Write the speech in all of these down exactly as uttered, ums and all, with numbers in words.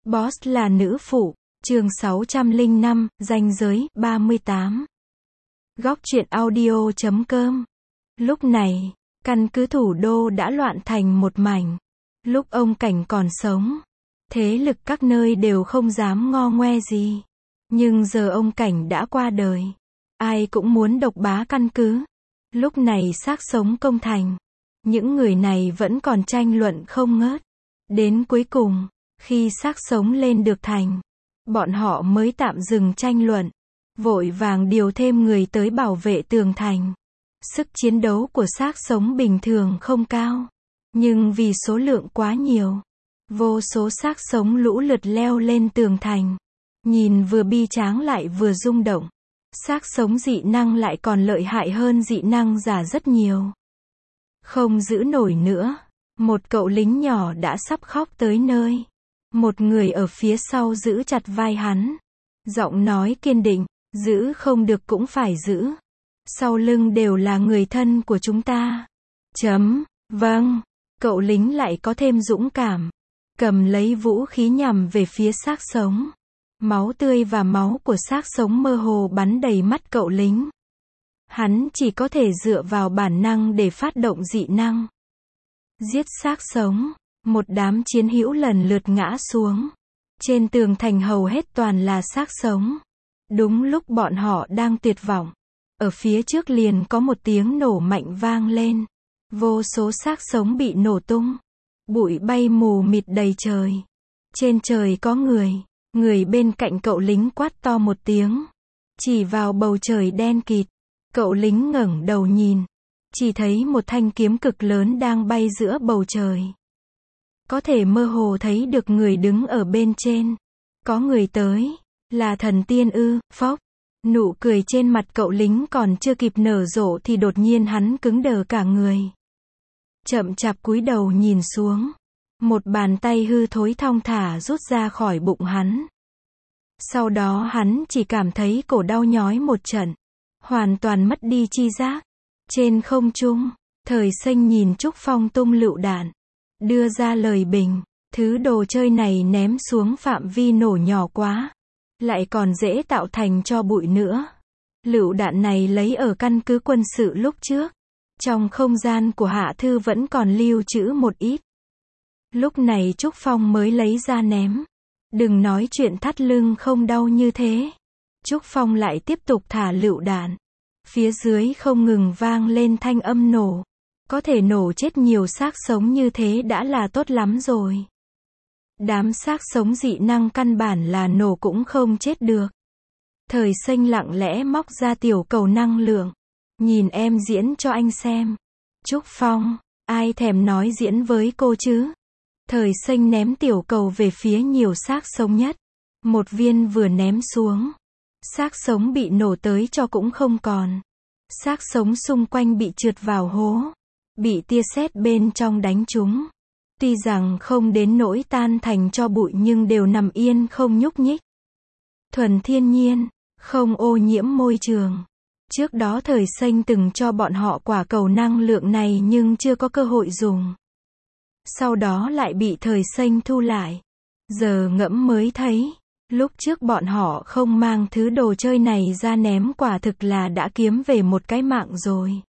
Boss là nữ phụ, chương sáu trăm lẻ năm, ranh giới, ba mươi tám. Góc truyện audio chấm com. Lúc này, căn cứ thủ đô đã loạn thành một mảnh. Lúc ông Cảnh còn sống, thế lực các nơi đều không dám ngo ngoe gì. Nhưng giờ ông Cảnh đã qua đời, ai cũng muốn độc bá căn cứ. Lúc này xác sống công thành, những người này vẫn còn tranh luận không ngớt. Đến cuối cùng, khi xác sống lên được thành, bọn họ mới tạm dừng tranh luận, vội vàng điều thêm người tới bảo vệ tường thành. Sức chiến đấu của xác sống bình thường không cao, nhưng vì số lượng quá nhiều, vô số xác sống lũ lượt leo lên tường thành. Nhìn vừa bi tráng lại vừa rung động. Xác sống dị năng lại còn lợi hại hơn dị năng giả rất nhiều. Không giữ nổi nữa, một cậu lính nhỏ đã sắp khóc tới nơi. Một người ở phía sau giữ chặt vai hắn, giọng nói kiên định, giữ không được cũng phải giữ. Sau lưng đều là người thân của chúng ta. Chấm, vâng, cậu lính lại có thêm dũng cảm, cầm lấy vũ khí nhằm về phía xác sống. Máu tươi và máu của xác sống mơ hồ bắn đầy mắt cậu lính. Hắn chỉ có thể dựa vào bản năng để phát động dị năng. Giết xác sống, một đám chiến hữu lần lượt ngã xuống. Trên tường thành hầu hết toàn là xác sống. Đúng lúc bọn họ đang tuyệt vọng, ở phía trước liền có một tiếng nổ mạnh vang lên. Vô số xác sống bị nổ tung. Bụi bay mù mịt đầy trời. Trên trời có người. Người bên cạnh cậu lính quát to một tiếng, chỉ vào bầu trời đen kịt. Cậu lính ngẩng đầu nhìn, chỉ thấy một thanh kiếm cực lớn đang bay giữa bầu trời. Có thể mơ hồ thấy được người đứng ở bên trên. Có người tới, là thần tiên ư? Phốc. Nụ cười trên mặt cậu lính còn chưa kịp nở rộ thì đột nhiên hắn cứng đờ cả người. Chậm chạp cúi đầu nhìn xuống. Một bàn tay hư thối thong thả rút ra khỏi bụng hắn. Sau đó hắn chỉ cảm thấy cổ đau nhói một trận, hoàn toàn mất đi chi giác. Trên không trung, Thời Xanh nhìn Trúc Phong tung lựu đạn, đưa ra lời bình, thứ đồ chơi này ném xuống phạm vi nổ nhỏ quá, lại còn dễ tạo thành tro bụi nữa. Lựu đạn này lấy ở căn cứ quân sự lúc trước, trong không gian của Hạ Thư vẫn còn lưu trữ một ít. Lúc này Trúc Phong mới lấy ra ném. Đừng nói chuyện thắt lưng không đau như thế. Trúc Phong lại tiếp tục thả lựu đạn. Phía dưới không ngừng vang lên thanh âm nổ. Có thể nổ chết nhiều xác sống như thế đã là tốt lắm rồi. Đám xác sống dị năng căn bản là nổ cũng không chết được. Thời Xanh lặng lẽ móc ra tiểu cầu năng lượng. Nhìn em diễn cho anh xem. Trúc Phong, ai thèm nói diễn với cô chứ? Thời Xanh ném tiểu cầu về phía nhiều xác sống nhất. Một viên vừa ném xuống, xác sống bị nổ tới cho cũng không còn. Xác sống xung quanh bị trượt vào hố, bị tia sét bên trong đánh trúng. Tuy rằng không đến nỗi tan thành tro bụi nhưng đều nằm yên không nhúc nhích. Thuần thiên nhiên, không ô nhiễm môi trường. Trước đó Thời Xanh từng cho bọn họ quả cầu năng lượng này nhưng chưa có cơ hội dùng. Sau đó lại bị Thời Xanh thu lại. Giờ ngẫm mới thấy, lúc trước bọn họ không mang thứ đồ chơi này ra ném quả thực là đã kiếm về một cái mạng rồi.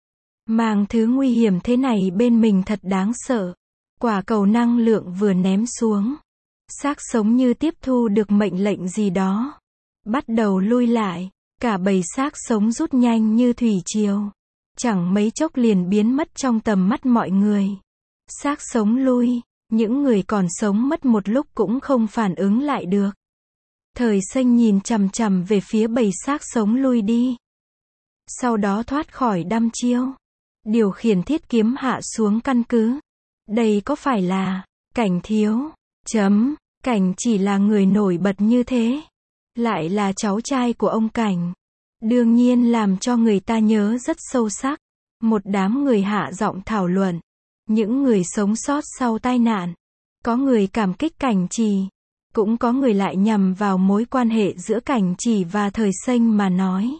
Mang thứ nguy hiểm thế này bên mình thật đáng sợ. Quả cầu năng lượng vừa ném xuống, xác sống như tiếp thu được mệnh lệnh gì đó, bắt đầu lui lại. Cả bầy xác sống rút nhanh như thủy triều, chẳng mấy chốc liền biến mất trong tầm mắt mọi người. Xác sống lui, những người còn sống mất một lúc cũng không phản ứng lại được. Thời Xanh nhìn chằm chằm về phía bầy xác sống lui đi. Sau đó thoát khỏi đăm chiêu, điều khiển thiết kiếm hạ xuống căn cứ. Đây có phải là Cảnh thiếu? Chấm, Cảnh chỉ là người nổi bật như thế, lại là cháu trai của ông Cảnh. Đương nhiên làm cho người ta nhớ rất sâu sắc. Một đám người hạ giọng thảo luận. Những người sống sót sau tai nạn. Có người cảm kích Cảnh Trì, cũng có người lại nhằm vào mối quan hệ giữa Cảnh Trì và Thời Xanh mà nói.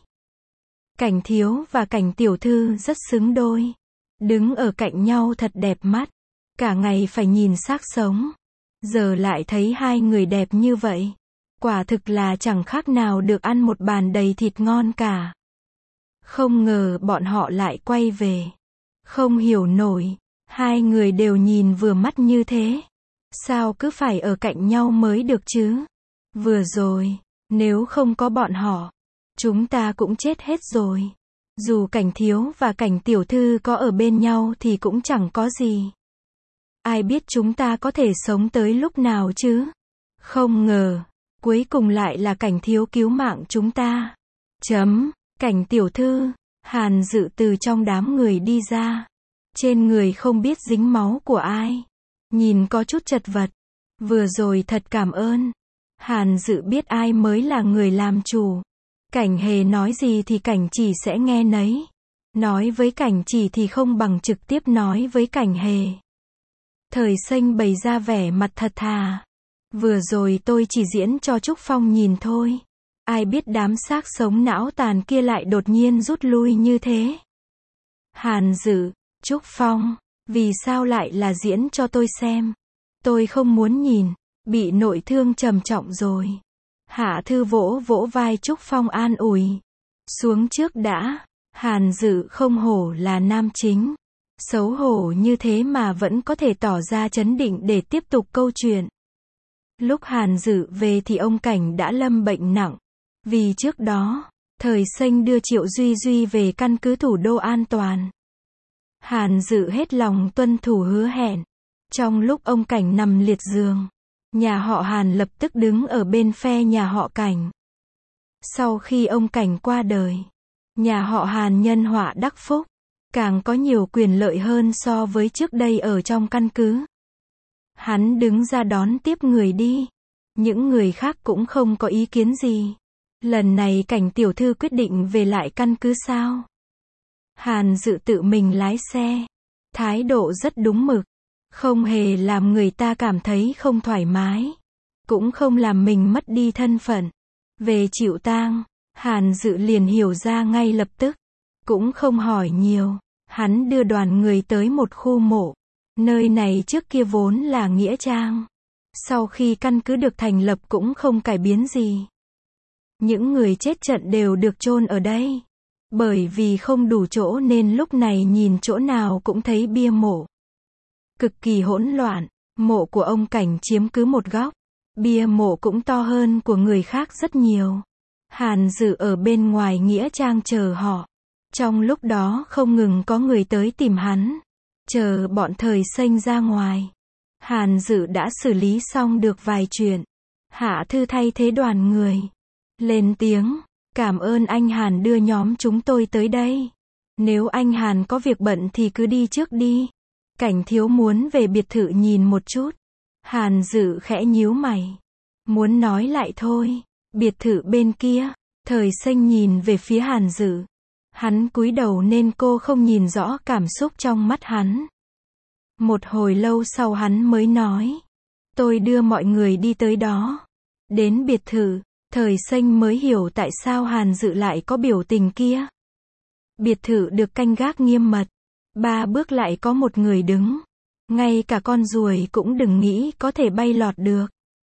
Cảnh thiếu và Cảnh tiểu thư rất xứng đôi. Đứng ở cạnh nhau thật đẹp mắt. Cả ngày phải nhìn xác sống. Giờ lại thấy hai người đẹp như vậy. Quả thực là chẳng khác nào được ăn một bàn đầy thịt ngon cả. Không ngờ bọn họ lại quay về. Không hiểu nổi, hai người đều nhìn vừa mắt như thế. Sao cứ phải ở cạnh nhau mới được chứ? Vừa rồi, nếu không có bọn họ, chúng ta cũng chết hết rồi. Dù Cảnh thiếu và Cảnh tiểu thư có ở bên nhau thì cũng chẳng có gì. Ai biết chúng ta có thể sống tới lúc nào chứ? Không ngờ, cuối cùng lại là Cảnh thiếu cứu mạng chúng ta. Chấm, Cảnh tiểu thư, Hàn Dự từ trong đám người đi ra. Trên người không biết dính máu của ai. Nhìn có chút chật vật. Vừa rồi thật cảm ơn. Hàn Dự biết ai mới là người làm chủ. Cảnh Hề nói gì thì Cảnh Chỉ sẽ nghe nấy. Nói với Cảnh Chỉ thì không bằng trực tiếp nói với Cảnh Hề. Thời Xanh bày ra vẻ mặt thật thà. Vừa rồi tôi chỉ diễn cho Trúc Phong nhìn thôi. Ai biết đám xác sống não tàn kia lại đột nhiên rút lui như thế. Hàn Dự, Trúc Phong, vì sao lại là diễn cho tôi xem? Tôi không muốn nhìn, bị nội thương trầm trọng rồi. Hạ Thư vỗ vỗ vai Trúc Phong an ủi. Xuống trước đã, Hàn Dự không hổ là nam chính. Xấu hổ như thế mà vẫn có thể tỏ ra trấn định để tiếp tục câu chuyện. Lúc Hàn Dự về thì ông Cảnh đã lâm bệnh nặng. Vì trước đó, Thời Xanh đưa Triệu Duy Duy về căn cứ thủ đô an toàn. Hàn Dự hết lòng tuân thủ hứa hẹn. Trong lúc ông Cảnh nằm liệt giường, nhà họ Hàn lập tức đứng ở bên phe nhà họ Cảnh. Sau khi ông Cảnh qua đời, nhà họ Hàn nhân họa đắc phúc, càng có nhiều quyền lợi hơn so với trước đây ở trong căn cứ. Hắn đứng ra đón tiếp người đi. Những người khác cũng không có ý kiến gì. Lần này Cảnh tiểu thư quyết định về lại căn cứ sao? Hàn Dự tự mình lái xe. Thái độ rất đúng mực. Không hề làm người ta cảm thấy không thoải mái. Cũng không làm mình mất đi thân phận. Về chịu tang, Hàn Dự liền hiểu ra ngay lập tức. Cũng không hỏi nhiều. Hắn đưa đoàn người tới một khu mộ. Nơi này trước kia vốn là nghĩa trang. Sau khi căn cứ được thành lập cũng không cải biến gì. Những người chết trận đều được chôn ở đây. Bởi vì không đủ chỗ nên lúc này nhìn chỗ nào cũng thấy bia mộ. Cực kỳ hỗn loạn, mộ của ông Cảnh chiếm cứ một góc. Bia mộ cũng to hơn của người khác rất nhiều. Hàn Dự ở bên ngoài nghĩa trang chờ họ. Trong lúc đó không ngừng có người tới tìm hắn. Chờ bọn Thời Xanh ra ngoài. Hàn Dự đã xử lý xong được vài chuyện. Hạ Thư thay thế đoàn người. Lên tiếng, cảm ơn anh Hàn đưa nhóm chúng tôi tới đây. Nếu anh Hàn có việc bận thì cứ đi trước đi. Cảnh thiếu muốn về biệt thự nhìn một chút. Hàn Dự khẽ nhíu mày. Muốn nói lại thôi. Biệt thự bên kia. Thời Xanh nhìn về phía Hàn Dự. Hắn cúi đầu nên cô không nhìn rõ cảm xúc trong mắt hắn. Một hồi lâu sau hắn mới nói. Tôi đưa mọi người đi tới đó. Đến biệt thự, Thời Xanh mới hiểu tại sao Hàn Dự lại có biểu tình kia. Biệt thự được canh gác nghiêm mật. Ba bước lại có một người đứng. Ngay cả con ruồi cũng đừng nghĩ có thể bay lọt được.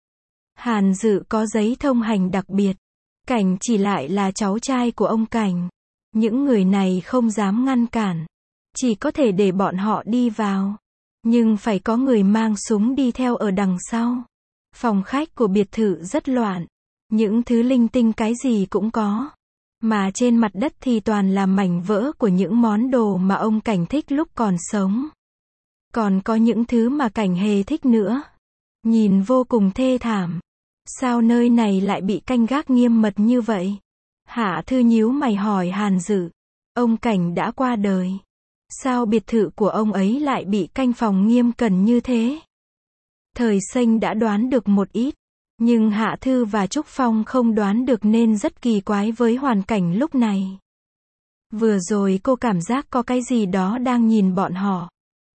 Hàn Dự có giấy thông hành đặc biệt. Cảnh Chỉ lại là cháu trai của ông Cảnh. Những người này không dám ngăn cản. Chỉ có thể để bọn họ đi vào. Nhưng phải có người mang súng đi theo ở đằng sau. Phòng khách của biệt thự rất loạn. Những thứ linh tinh cái gì cũng có. Mà trên mặt đất thì toàn là mảnh vỡ của những món đồ mà ông Cảnh thích lúc còn sống. Còn có những thứ mà Cảnh Hề thích nữa. Nhìn vô cùng thê thảm. Sao nơi này lại bị canh gác nghiêm mật như vậy? Hạ Thư nhíu mày hỏi Hàn Dự. Ông Cảnh đã qua đời. Sao biệt thự của ông ấy lại bị canh phòng nghiêm cẩn như thế? Thời Xanh đã đoán được một ít. Nhưng Hạ Thư và Trúc Phong không đoán được nên rất kỳ quái với hoàn cảnh lúc này. Vừa rồi cô cảm giác có cái gì đó đang nhìn bọn họ.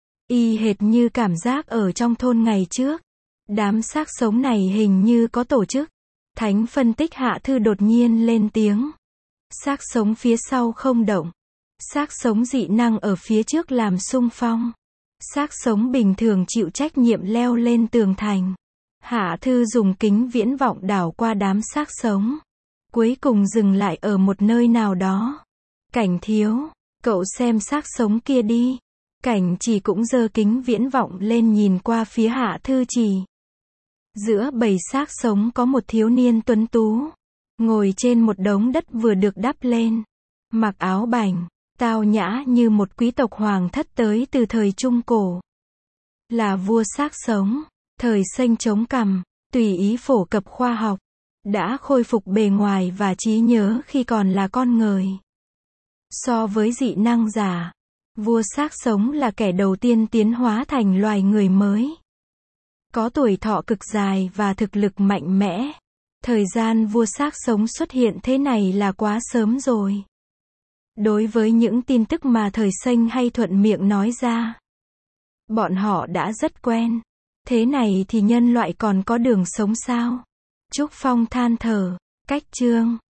Y hệt như cảm giác ở trong thôn ngày trước. Đám xác sống này hình như có tổ chức. Thánh phân tích Hạ Thư đột nhiên lên tiếng. Xác sống phía sau không động. Xác sống dị năng ở phía trước làm xung phong. Xác sống bình thường chịu trách nhiệm leo lên tường thành. Hạ Thư dùng kính viễn vọng đảo qua đám xác sống. Cuối cùng dừng lại ở một nơi nào đó. Cảnh thiếu, cậu xem xác sống kia đi. Cảnh chỉ cũng giơ kính viễn vọng lên nhìn qua phía Hạ Thư Trì. Giữa bầy xác sống có một thiếu niên tuấn tú. Ngồi trên một đống đất vừa được đắp lên. Mặc áo bảnh, tao nhã như một quý tộc hoàng thất tới từ thời Trung Cổ. Là vua xác sống, thời Xanh chống cằm, tùy ý phổ cập khoa học. Đã khôi phục bề ngoài và trí nhớ khi còn là con người. So với dị năng giả, vua xác sống là kẻ đầu tiên tiến hóa thành loài người mới. Có tuổi thọ cực dài và thực lực mạnh mẽ. Thời gian vua xác sống xuất hiện thế này là quá sớm rồi. Đối với những tin tức mà thời Xanh hay thuận miệng nói ra, bọn họ đã rất quen. Thế này thì nhân loại còn có đường sống sao? Trúc Phong than thở, cách chương